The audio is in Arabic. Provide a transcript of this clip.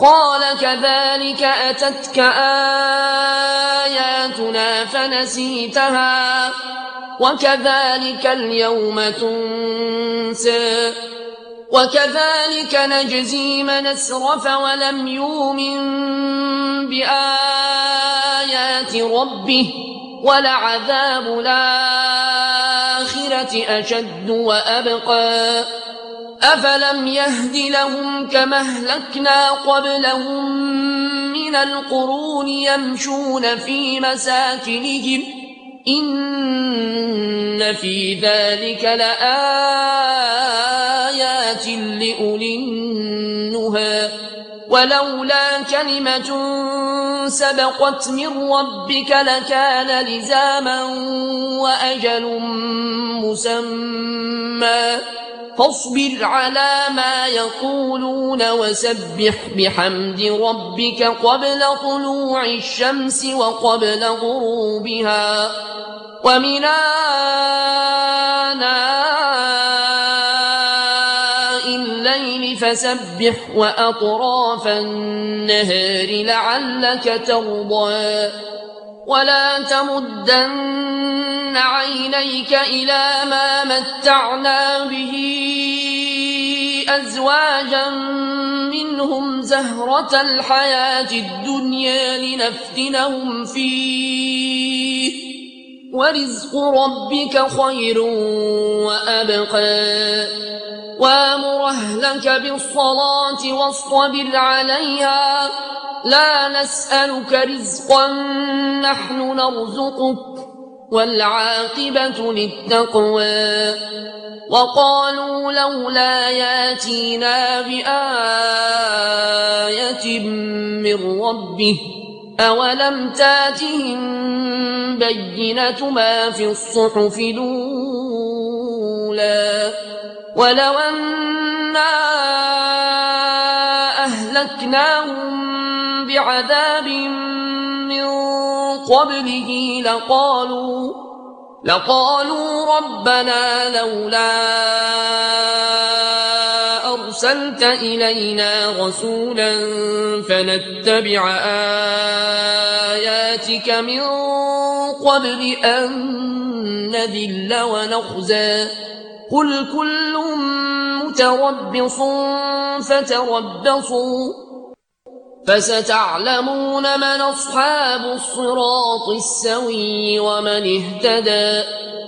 قال كذلك أتتك آياتنا فنسيتها وكذلك اليوم تنسى وكذلك نجزي من أسرف ولم يؤمن بآيات ربه ولعذاب الآخرة أشد وأبقى أفلم يهد لهم كما أهلكنا قبلهم من القرون يمشون في مساكنهم إن في ذلك لآيات لأولي النهى ولولا كلمة سبقت من ربك لكان لزاما وأجل مسمى فاصبر على ما يقولون وسبح بحمد ربك قبل طلوع الشمس وقبل غروبها ومن آناء الليل فسبح وأطراف النهار لعلك ترضى ولا تمدن عينيك إلى ما متعنا به أزواجا منهم زهرة الحياة الدنيا لنفتنهم فيه ورزق ربك خير وأبقى وامر أهلك بالصلاة واصطبر عليها لا نسألك رزقا نحن نرزقك والعاقبة للتقوى وقالوا لولا ياتينا بآية من ربه أولم تاتهم بينة ما في الصحف الأولى ولو أنا أهلكناهم بعذاب من قبله لقالوا ربنا لولا أرسلت إلينا رسولا فنتبع آياتك من قبل أن نذل ونخزى قل كل متربص فتربصوا فستعلمون من أصحاب الصراط السوي ومن اهتدى